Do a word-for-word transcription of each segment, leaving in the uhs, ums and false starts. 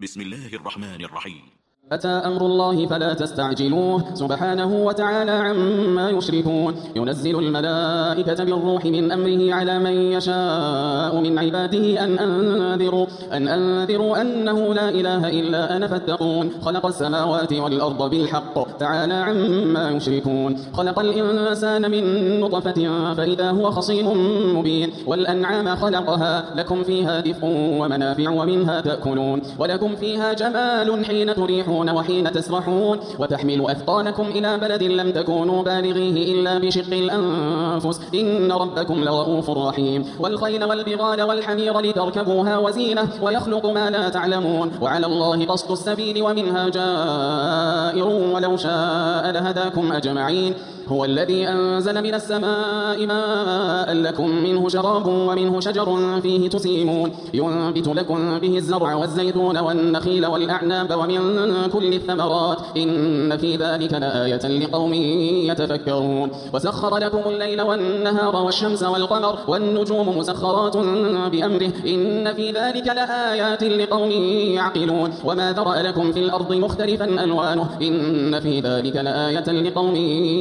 بسم الله الرحمن الرحيم. أتى أمر الله فلا تستعجلوه سبحانه وتعالى عما يشركون. ينزل الملائكة بالروح من أمره على من يشاء من عباده أن أنذروا, أن أنذروا أنه لا إله إلا أنا فاتقون. خلق السماوات والأرض بالحق تعالى عما يشركون. خلق الإنسان من نطفة فإذا هو خصيم مبين. والأنعام خلقها لكم فيها دفء ومنافع ومنها تأكلون ولكم فيها جمال حين تريحون وحين تسرحون وتحمل أثقالكم إلى بلد لم تكونوا بالغيه إلا بشق الأنفس إن ربكم لرؤوف رحيم. والخيل والبغال والحمير لتركبوها وزينة ويخلق ما لا تعلمون وعلى الله قصد السبيل ومنها جائر ولو شاء لهداكم أجمعين. هو الذي أنزل من السماء ماء لكم منه شراب ومنه شجر فيه تسيمون ينبت لكم به الزرع والزيتون والنخيل والأعناب ومن كل الثمرات إن في ذلك لآية لقوم يتفكرون. وسخر لكم الليل والنهار والشمس والقمر والنجوم مسخرات بأمره إن في ذلك لآيات لقوم يعقلون. وما ذرأ لكم في الأرض مختلفا ألوانه إن في ذلك لآية لقوم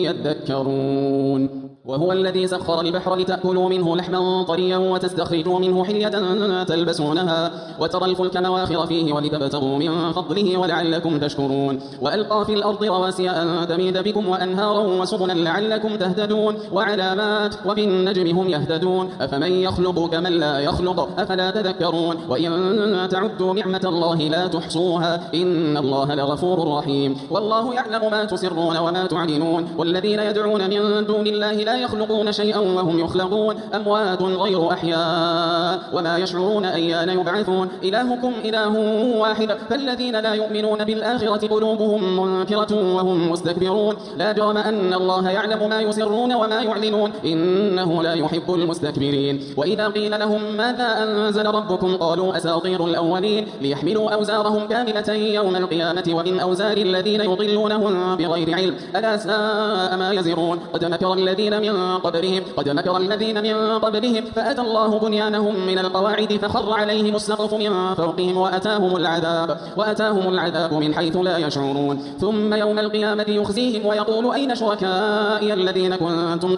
يذكرون. وهو الذي سخر البحر لتأكلوا منه لحما طريا وتستخرجوا منه حلية تلبسونها وترى الفلك مواخر فيه ولتبتغوا من فضله ولعلكم تشكرون. وألقى في الأرض رواسي أن تميد بكم وأنهارا وسبلا لعلكم تهتدون وعلامات وبالنجم هم يهتدون. أفمن يخلق كمن لا يخلق أفلا تذكرون. وإن تعدوا نعمة الله لا تحصوها إن الله لغفور رحيم. والله يعلم ما تسرون وما تعلنون. والذين يدعون من دون الله لا يخلقون شيئا وهم يخلقون أموات غير أحياء وما يشعرون أيان يبعثون. إلهكم إله واحد فالذين لا يؤمنون بالآخرة قلوبهم منكرة وهم مستكبرون. لا جرم أن الله يعلم ما يسرون وما يعلنون إنه لا يحب المستكبرين. وإذا قيل لهم ماذا أنزل ربكم قالوا أساطير الأولين ليحملوا أوزارهم كاملة يوم القيامة ومن أوزار الذين يضلونهم بغير علم ألا ساء ما يزرون. قد مكر الذين من قبلهم قد مكر الذين من قبلهم فأتى الله بنيانهم من القواعد فخر عليهم السقف من فوقهم وأتاهم العذاب وأتاهم العذاب من حيث لا يشعرون. ثم يوم القيامة يخزيهم ويقول أين شركائي الذين كنتم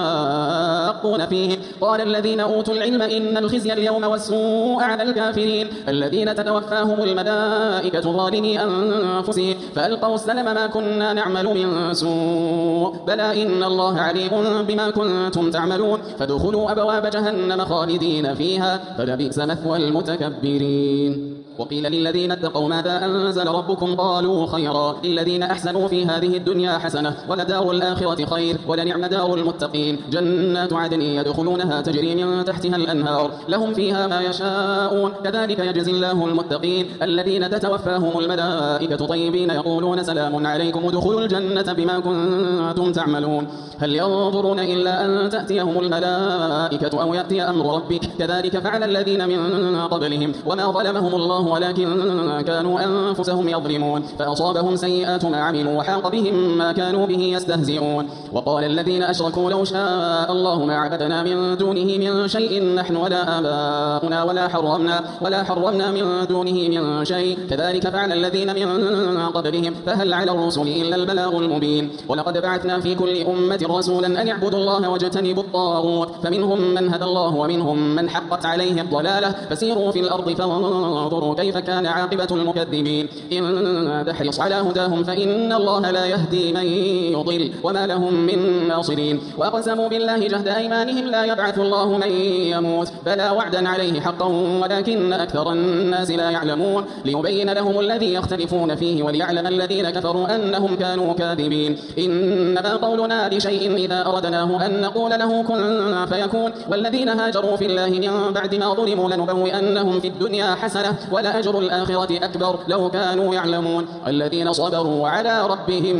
تشاقون فيهم قال الذين أوتوا العلم إن الخزي اليوم والسوء على الكافرين الذين تتوفاهم الملائكة ظالمي أنفسهم فألقوا السلم ما كنا نعمل من سوء بلى إن الله عليم بما كنتم تعملون فادخلوا أبواب جهنم خالدين فيها فلبئس مثوى المتكبرين. وقيل للذين اتقوا ماذا أنزل ربكم قالوا خيرا للذين أحسنوا في هذه الدنيا حسنة ولدار الآخرة خير ولنعم دار المتقين جنات عدن يدخلونها تجري من تحتها الأنهار لهم فيها ما يشاءون كذلك يجزي الله المتقين الذين تتوفاهم الملائكة طيبين يقولون سلام عليكم ادخلوا الجنة بما كنتم تعملون. هل ينظرون إلا أن تأتيهم الملائكة أو يأتي أمر ربك كذلك فعل الذين من قبلهم وما ظلمهم الله ولكن كانوا أنفسهم يظلمون فأصابهم سيئات ما عملوا وحاق بهم ما كانوا به يستهزئون. وقال الذين أشركوا لو شاء الله ما عبدنا من دونه من شيء نحن ولا آباؤنا ولا حرمنا ولا حرمنا من دونه من شيء كذلك فعل الذين من قبلهم فهل على الرسل إلا البلاغ المبين. ولقد بعثنا في كل أمة رسولا أن يعبدوا الله واجتنبوا الطاغوت فمنهم من هدى الله ومنهم من حقت عليه الضلالة فسيروا في الأرض فانظروا كيف كان عاقبة المكذبين. إن تحرص على هداهم فإن الله لا يهدي من يضل وما لهم من ناصرين. وأقسموا بالله جهد أيمانهم لا يبعث الله من يموت بلى وعدا عليه حقا ولكن أكثر الناس لا يعلمون ليبين لهم الذي يختلفون فيه وليعلم الذين كفروا أنهم كانوا كاذبين. إنما قولنا لشيء إذا أردناه أن نقول له كن فيكون. والذين هاجروا في الله من بعد ما ظلموا لنبوئنهم في الدنيا حسنة ولأجر الآخرة أكبر لو كانوا يعلمون الذين صبروا وعلى ربهم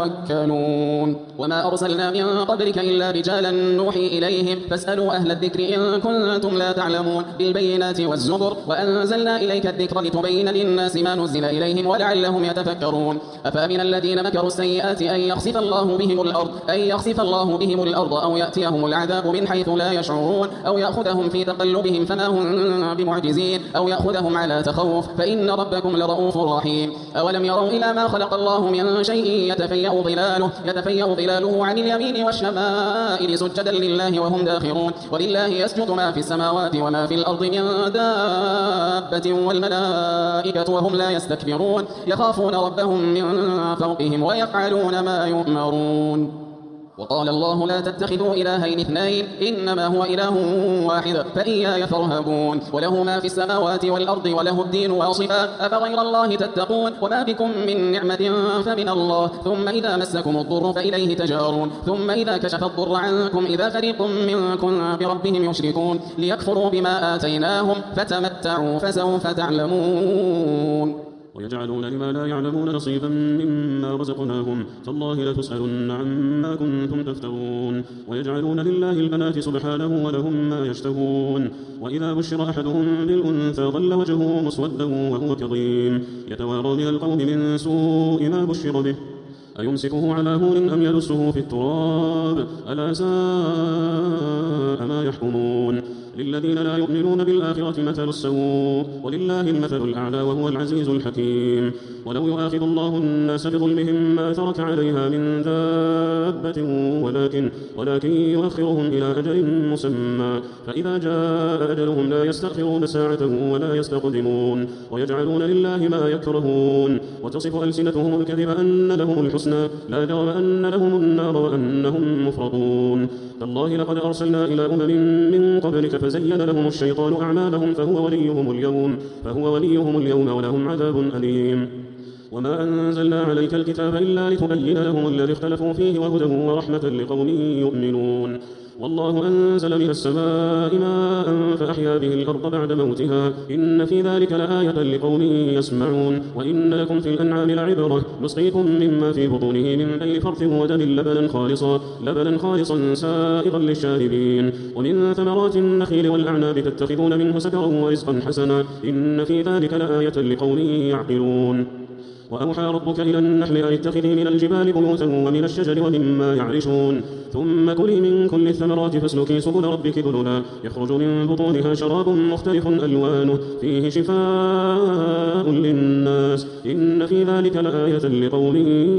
يتوكلون. وما أرسلنا من قبلك إلا رجالا نوحي إليهم فاسألوا أهل الذكر إن كنتم لا تعلمون بالبينات والزبر وأنزلنا إليك الذكر لتبين للناس ما نزل إليهم ولعلهم يتفكرون. أفأمن الذين مكروا السيئات أن يخسف الله بهم الأرض أن يخسف الله بهم الأرض أو يأتيهم العذاب من حيث لا يشعرون أو يأخذهم في تقلبهم فما هم بمعجزين أو يأخذهم على تخوف خوف فإن ربكم لرؤوف رحيم. أولم يروا إلى ما خلق الله من شيء يتفيأ ظلاله, يتفيأ ظلاله عن اليمين والشمائل سجدا لله وهم داخرون. ولله يسجد ما في السماوات وما في الأرض من دابة والملائكة وهم لا يستكبرون يخافون ربهم من فوقهم ويفعلون ما يؤمرون. وقال الله لا تتخذوا إلهين اثنين إنما هو إله واحد فإياي فارهبون. وله ما في السماوات والأرض وله الدين واصفا أفغير الله تتقون. وما بكم من نعمة فمن الله ثم إذا مسكم الضر فإليه تجارون. ثم إذا كشف الضر عنكم إذا فريق منكم بربهم يشركون ليكفروا بما آتيناهم فتمتعوا فسوف تعلمون. ويجعلون لما لا يعلمون نصيبا مما رزقناهم تالله لتسألن عما كنتم تفترون. ويجعلون لله البنات سبحانه ولهم ما يشتهون. وإذا بشر أحدهم بالأنثى ظل وجهه مسودا وهو كظيم يتوارى من القوم من سوء ما بشر به أيمسكه على هون أم يدسه في التراب ألا ساء ما يحكمون. للذين لا يؤمنون بالآخرة مثل السوء ولله المثل الأعلى وهو العزيز الحكيم. ولو يؤاخذ الله الناس بظلمهم ما ترك عليها من دابة ولكن, ولكن يؤخرهم إلى أجل مسمى فإذا جاء أجلهم لا يستأخرون ساعة ولا يستقدمون. ويجعلون لله ما يكرهون وتصف ألسنتهم الكذب أن لهم الحسنى لا جرم أن لهم النار وأنهم مفرطون. تالله لقد أرسلنا إلى أمم من قبلك فزين لهم الشيطان أعمالهم فهو وليهم اليوم, فهو وليهم اليوم ولهم عذاب أليم. وما أنزلنا عليك الكتاب إلا لتبين لهم الذي اختلفوا فيه وهدى ورحمة لقوم يؤمنون. والله أنزل من السماء ماء فأحيا به الأرض بعد موتها إن في ذلك لآية لقوم يسمعون. وإن لكم في الأنعام لعبرة نسقيكم مما في بطونه من بين فرث ودم لبنا خالصا, لبنا خالصا سائغا للشاربين. ومن ثمرات النخيل والأعناب تتخذون منه سكرا ورزقا حسنا إن في ذلك لآية لقوم يعقلون. وأوحى ربك إلى النحل أن اتخذي من الجبال بيوتا ومن الشجر ومما يعرشون ثم كلي من كل الثمرات فاسلكي سبل ربك ذللا يخرج من بطونها شراب مختلف ألوانه فيه شفاء للناس إن في ذلك لآية لقوم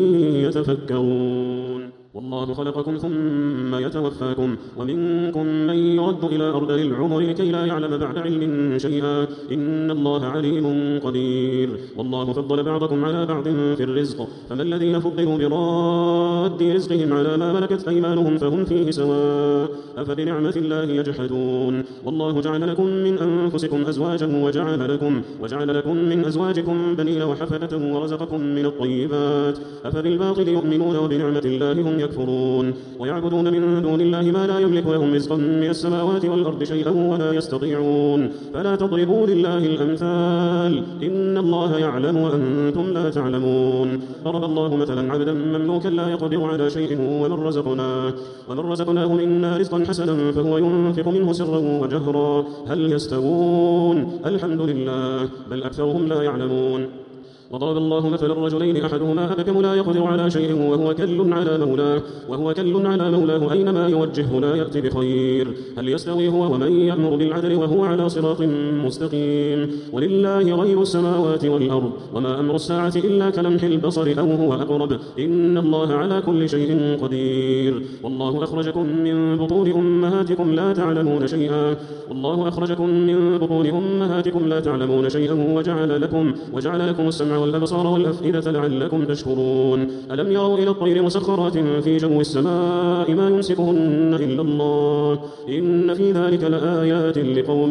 يتفكرون. والله خلقكم ثم يتوفاكم ومنكم من يرد إلى أرذل العمر لكي لا يعلم بعد علم شيئا إن الله عليم قدير. والله فضل بعضكم على بعض في الرزق فما الذين فضلوا براد رزقهم على ما ملكت أيمانهم فهم فيه سواء أفبنعمة الله يجحدون. والله جعل لكم من أنفسكم أزواجا وجعل لكم, وجعل لكم من أزواجكم بنين وحفدة ورزقكم من الطيبات أفبالباطل يؤمنون وبنعمة الله هم يكفرون. ويعبدون من دون الله ما لا يملك لهم رزقا من السماوات والأرض شيئا ولا يستطيعون فلا تضربوا لله الأمثال إن الله يعلم وأنتم لا تعلمون. ضرب الله مثلا عبدا مملوكا لا يقدر على شيء ومن رزقناه, ومن رزقناه منا رزقا حسنا فهو ينفق منه سرا وجهرا هل يستوون الحمد لله بل أكثرهم لا يعلمون. وضرب الله مثل الرجلين أحدهما أبكم لا يقدر على شيء وهو كل على مولاه وهو كل على مولاه أينما يوجهه لا يأتي بخير هل يستوي هو ومن يأمر بالعدل وهو على صراط مستقيم. ولله غيب السماوات والأرض وما أمر الساعة إلا كلمح البصر أو هو أقرب إن الله على كل شيء قدير. والله أخرجكم من بطون أمهاتكم لا تعلمون شيئا والله أخرجكم من بطون أمهاتكم لا تعلمون شيئا وجعل لكم, وجعل لكم السمع والأبصار والأفئدة لعلكم تشكرون. ألم يروا إلى الطير مسخرات في جو السماء ما يمسكهن إلا الله إن في ذلك لآيات لقوم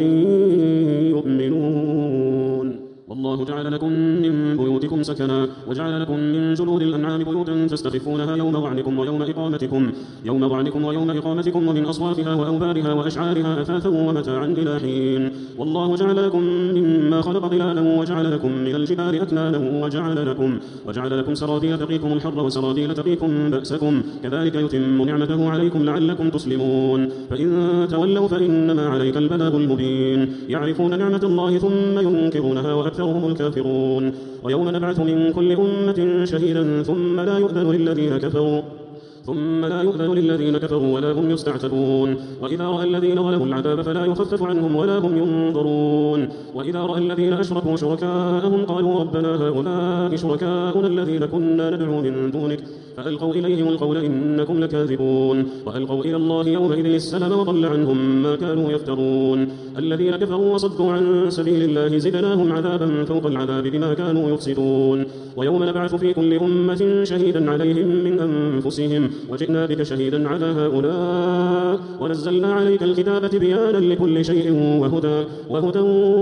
يؤمنون. والله جعل لكم من بيوتكم سكنا وجعل لكم من جلود الأنعام بيوتا تستخفونها يوم ضعنكم ويوم إقامتكم يوم ضعنكم ويوم إقامتكم ومن أصوافها وأوبارها وأشعارها أثاثا ومتاعا إلى حين. والله جعل لكم مما خلق ظلالا وجعل لكم من الجبال أكنانا وجعل لكم, وجعل لكم سرابيل تقيكم الحر وسرابيل تقيكم بأسكم كذلك يتم نعمته عليكم لعلكم تسلمون. فإن تولوا فإنما عليك البلاغ المبين يعرفون نعمة الله ثم ينكرونها وأكثرهم الكافرون. ويوم نبعث من كل أمة شهيدا ثم لا يؤذن للذين كفروا ثم لا يؤذن للذين كفروا ولا هم يستعتبون وإذا رأى الذين ظلموا العذاب فلا يخفف عنهم ولا هم ينظرون وإذا رأى الذين أشركوا شركاءهم قالوا ربنا هؤلاء شركاؤنا الذين كنا ندعو من دونك فألقوا إليهم القول إنكم لكاذبون وألقوا إلى الله يومئذ السلام وضل عنهم ما كانوا يفترون الذين كفروا وصدوا عن سبيل الله زدناهم عذابا فوق العذاب بما كانوا يفسدون ويوم نبعث في كل أمة شهيدا عليهم من أنفسهم وجئنا بك شهيدا على هؤلاء ونزلنا عليك الكتاب تبيانا لكل شيء وهدى وهدى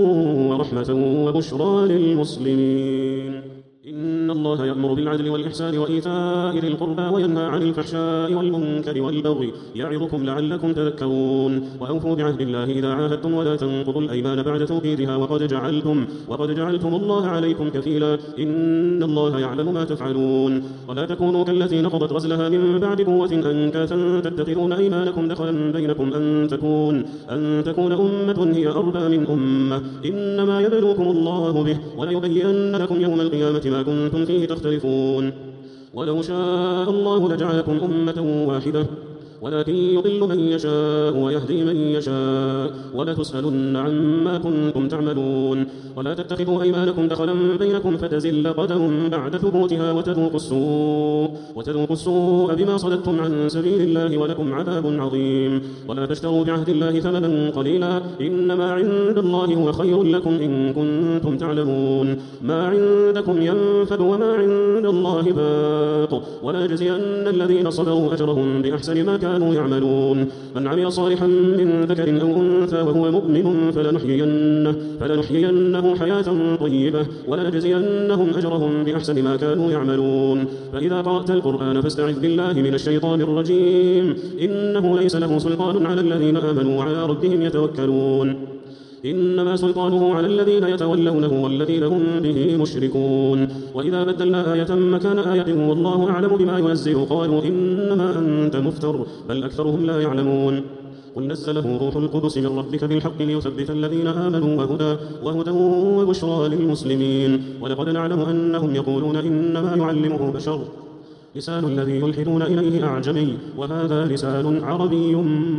ورحمة وبشرى للمسلمين إن الله يأمر بالعدل والإحسان وإيتاء ذي القربى وينهى عن الفحشاء والمنكر والبغي يعظكم لعلكم تذكرون وأوفوا بعهد الله إذا عاهدتم ولا تنقضوا الأيمان بعد توكيدها وقد جعلتم وقد جعلتم الله عليكم كفيلا إن الله يعلم ما تفعلون ولا تكونوا كالتي نقضت غزلها من بعد قوة أنكاثا تتخذون أيمانكم دخلا بينكم أن تكون أن تكون أمة هي أربى من أمة إنما يبلوكم الله به وليبين لكم يوم القيامة ما كنتم فيه تختلفون ولو شاء الله لجعلكم أمة واحدة ولكن يضل من يشاء ويهدي من يشاء ولتسألن عما كنتم تعملون ولا تتخذوا أيمانكم دخلا بينكم فتزل قدم بعد ثبوتها وتذوقوا السوء وتذوقوا السوء بما صددتم عن سبيل الله ولكم عذاب عظيم ولا تشتروا بعهد الله ثمنا قليلا إنما عند الله هو خير لكم إن كنتم تعلمون ما عندكم ينفد وما عند الله باق ولا يجزين الذين صبروا أجرهم بأحسن ما كانوا يعملون من عمل صالحا من ذكر أو أنثى وهو مؤمن فلنحيينه, فلنحيينه حياة طيبة ولنجزينهم أجرهم بأحسن ما كانوا يعملون فإذا قرأت القرآن فاستعذ بالله من الشيطان الرجيم إنه ليس له سلطان على الذين آمنوا وعلى ربهم يتوكلون إنما سلطانه على الذين يتولونه والذين هم به مشركون وإذا بدلنا آية مكان آية والله أعلم بما ينزل قالوا إنما أنت مفتر بل أكثرهم لا يعلمون قل نزله روح القدس من ربك بالحق ليثبت الذين آمنوا وهدى, وهدى وبشرى للمسلمين ولقد نعلم أنهم يقولون إنما يعلمه بشر لسان الذي يلحدون إليه أعجمي وهذا لسان عربي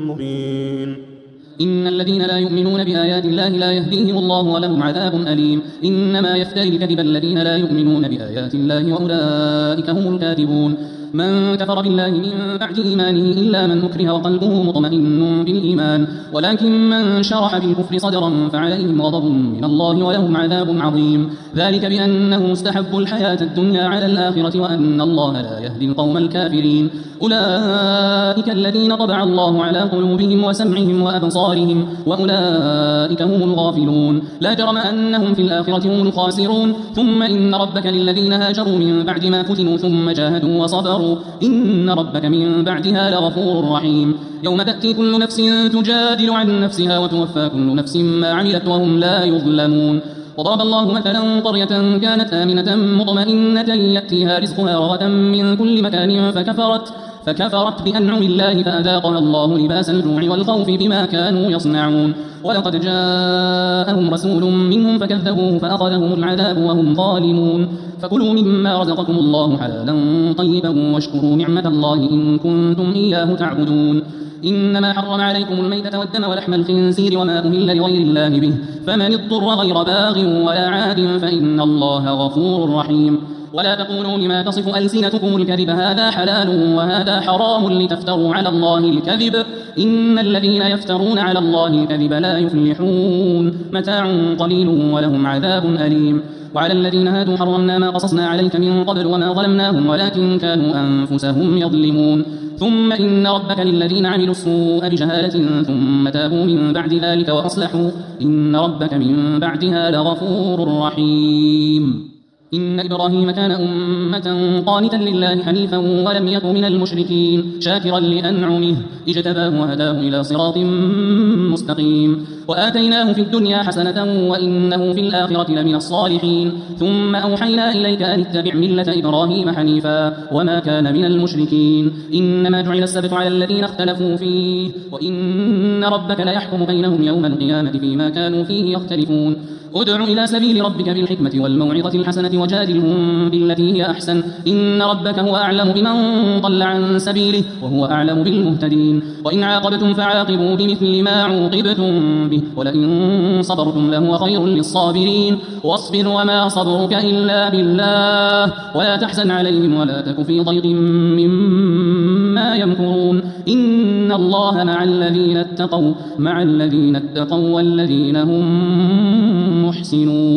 مبين إن الذين لا يؤمنون بآيات الله لا يهديهم الله ولهم عذاب أليم إنما يفتري الكذب الذين لا يؤمنون بآيات الله وأولئك هم الكاذبون من كفر بالله من بعد إيمانه إلا من أكره وقلبه مطمئن بالإيمان ولكن من شرح بالكفر صدرا فعليهم غضب من الله ولهم عذاب عظيم ذلك بأنه مستحب الحياة الدنيا على الآخرة وأن الله لا يهدي القوم الكافرين أولئك الذين طبع الله على قلوبهم وسمعهم وأبصارهم وأولئك هم الغافلون لا جرم أنهم في الآخرة هم الخاسرون ثم إن ربك للذين هاجروا من بعد ما فتنوا ثم جاهدوا وصبروا إن ربك من بعدها لغفور رحيم يوم تأتي كل نفس تجادل عن نفسها وتوفى كل نفس ما عملت وهم لا يظلمون وضرب الله مثلا قرية كانت آمنة مطمئنة يأتيها رزقها رغدا من كل مكان فكفرت فكفرت بأنعم الله فأذاقها الله لباس الجوع والخوف بما كانوا يصنعون ولقد جاءهم رسول منهم فكذبوه فأخذهم العذاب وهم ظالمون فكلوا مما رزقكم الله حلالا طيبا واشكروا نعمة الله إن كنتم إياه تعبدون إنما حرم عليكم الميتة والدم ولحم الخنزير وما أهل لغير الله به فمن اضطر غير باغ ولا عاد فإن الله غفور رحيم ولا تقولوا لما تصف ألسنتكم الكذب هذا حلال وهذا حرام لتفتروا على الله الكذب إن الذين يفترون على الله الكذب لا يفلحون متاع قليل ولهم عذاب أليم وعلى الذين هادوا حرمنا ما قصصنا عليك من قبل وما ظلمناهم ولكن كانوا أنفسهم يظلمون ثم إن ربك للذين عملوا السوء بجهالة ثم تابوا من بعد ذلك وأصلحوا إن ربك من بعدها لغفور رحيم إن إبراهيم كان أمة قانتا لله حنيفا ولم يك من المشركين شاكرا لأنعمه اجتباه وهداه إلى صراط مستقيم وآتيناه في الدنيا حسنة وإنه في الآخرة لمن الصالحين ثم أوحينا إليك أن اتبع ملة إبراهيم حنيفا وما كان من المشركين إنما جعل السبت على الذين اختلفوا فيه وإن ربك ليحكم بينهم يوم القيامة فيما كانوا فيه يختلفون ادع إلى سبيل ربك بالحكمة والموعظة الحسنة وجادلهم بالتي هي أحسن إن ربك هو أعلم بمن ضل عن سبيله وهو أعلم بالمهتدين وإن عاقبتم فعاقبوا بمثل ما عوقبتم به ولئن صبرتم لهو خير للصابرين واصبر وما صبرك إلا بالله ولا تحزن عليهم ولا تك في ضيق مما يمكرون إن الله مع الذين اتقوا مع الذين اتقوا والذين هم محسنون